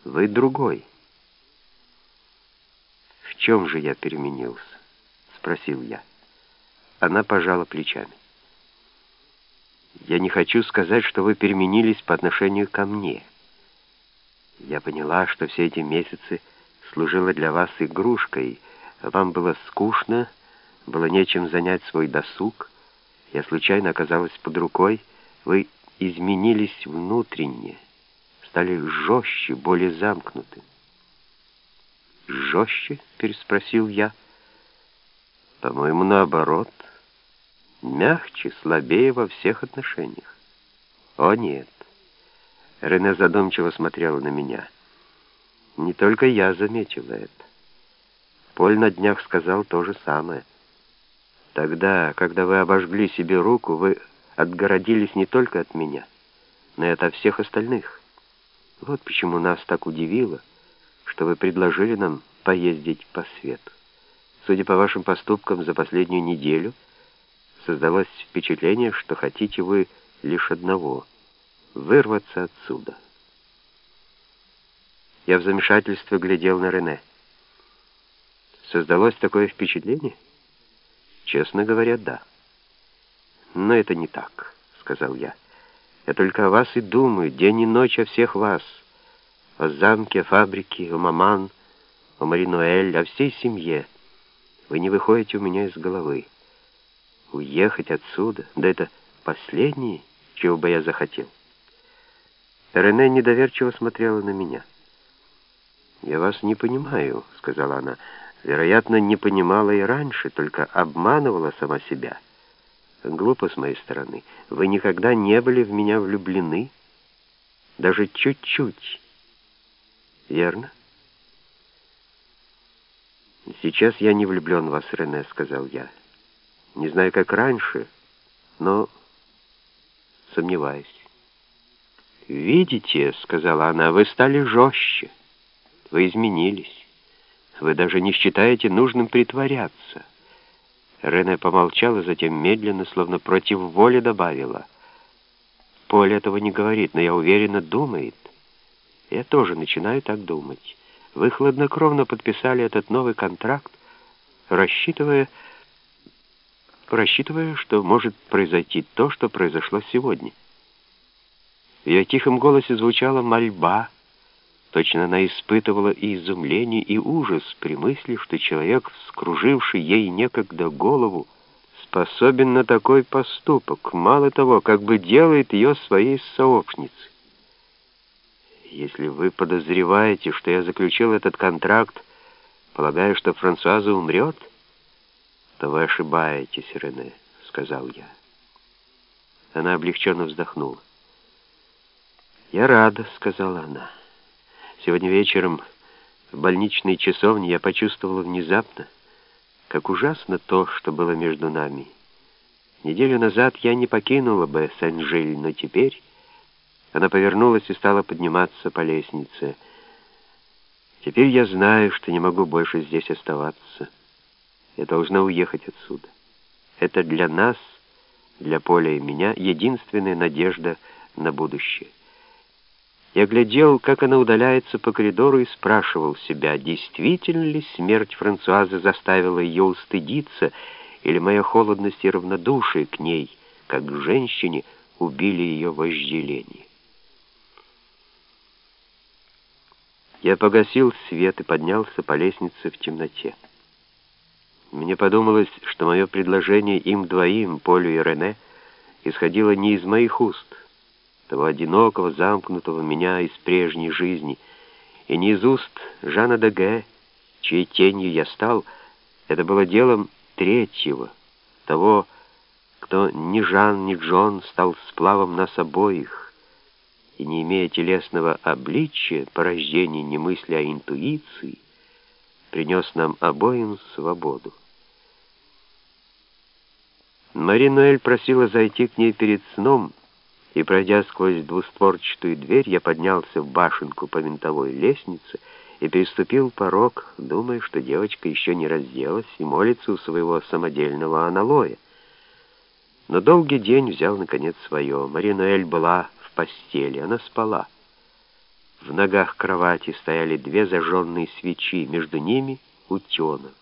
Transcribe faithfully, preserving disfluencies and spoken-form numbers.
Вы другой. В чем же я переменился? Спросил я. Она пожала плечами. Я не хочу сказать, что вы переменились по отношению ко мне. Я поняла, что все эти месяцы служила для вас игрушкой. Вам было скучно, было нечем занять свой досуг. Я случайно оказалась под рукой. Вы изменились внутренне, стали жестче, более замкнуты. «Жестче?» — переспросил я. «По-моему, наоборот. Мягче, слабее во всех отношениях». «О, нет». Рене задумчиво смотрела на меня. «Не только я заметила это. Поль на днях сказал то же самое. Тогда, когда вы обожгли себе руку, вы отгородились не только от меня, но и от всех остальных. Вот почему нас так удивило, что вы предложили нам поездить по свету. Судя по вашим поступкам за последнюю неделю, создалось впечатление, что хотите вы лишь одного — вырваться отсюда». Я в замешательстве глядел на Рене. Создалось такое впечатление? Честно говоря, да. Но это не так, сказал я. Я только о вас и думаю, день и ночь о всех вас. О замке, о фабрике, о маман, о Мари-Ноэль, о всей семье. Вы не выходите у меня из головы. Уехать отсюда, да это последнее, чего бы я захотел. Рене недоверчиво смотрела на меня. «Я вас не понимаю», — сказала она. «Вероятно, не понимала и раньше, только обманывала сама себя. Глупо с моей стороны. Вы никогда не были в меня влюблены? Даже чуть-чуть. Верно?» «Сейчас я не влюблен в вас, Рене», — сказал я. «Не знаю, как раньше, но сомневаюсь». «Видите», — сказала она, — «вы стали жестче. Вы изменились. Вы даже не считаете нужным притворяться». Рене помолчала, затем медленно, словно против воли, добавила: «Поль этого не говорит, но я уверена, думает. Я тоже начинаю так думать. Вы хладнокровно подписали этот новый контракт, рассчитывая, рассчитывая, что может произойти то, что произошло сегодня». В ее тихом голосе звучала мольба. Точно она испытывала и изумление, и ужас при мысли, что человек, вскруживший ей некогда голову, способен на такой поступок, мало того, как бы делает ее своей сообщницей. «Если вы подозреваете, что я заключил этот контракт, полагая, что Франсуаза умрет, то вы ошибаетесь, Рене», — сказал я. Она облегченно вздохнула. «Я рада», — сказала она. «Сегодня вечером в больничной часовне я почувствовала внезапно, как ужасно то, что было между нами. Неделю назад я не покинула бы Сен-Жиль, но теперь...» Она повернулась и стала подниматься по лестнице. «Теперь я знаю, что не могу больше здесь оставаться. Я должна уехать отсюда. Это для нас, для Поля и меня, единственная надежда на будущее». Я глядел, как она удаляется по коридору, и спрашивал себя, действительно ли смерть Франсуазы заставила ее устыдиться, или моя холодность и равнодушие к ней, как к женщине, убили ее вожделение. Я погасил свет и поднялся по лестнице в темноте. Мне подумалось, что мое предложение им двоим, Полю и Рене, исходило не из моих уст, того одинокого, замкнутого меня из прежней жизни, и не из уст Жана де Г, чьей тенью я стал. Это было делом третьего, того, кто ни Жан, ни Джон стал сплавом нас обоих, и, не имея телесного обличия, порождения не мысли, а интуиции, принес нам обоим свободу. Мари-Ноэль просила зайти к ней перед сном, и, пройдя сквозь двустворчатую дверь, я поднялся в башенку по винтовой лестнице и переступил порог, думая, что девочка еще не разделась и молится у своего самодельного аналоя. Но долгий день взял, наконец, свое. Мари-Ноэль была в постели, она спала. В ногах кровати стояли две зажженные свечи, между ними утенок.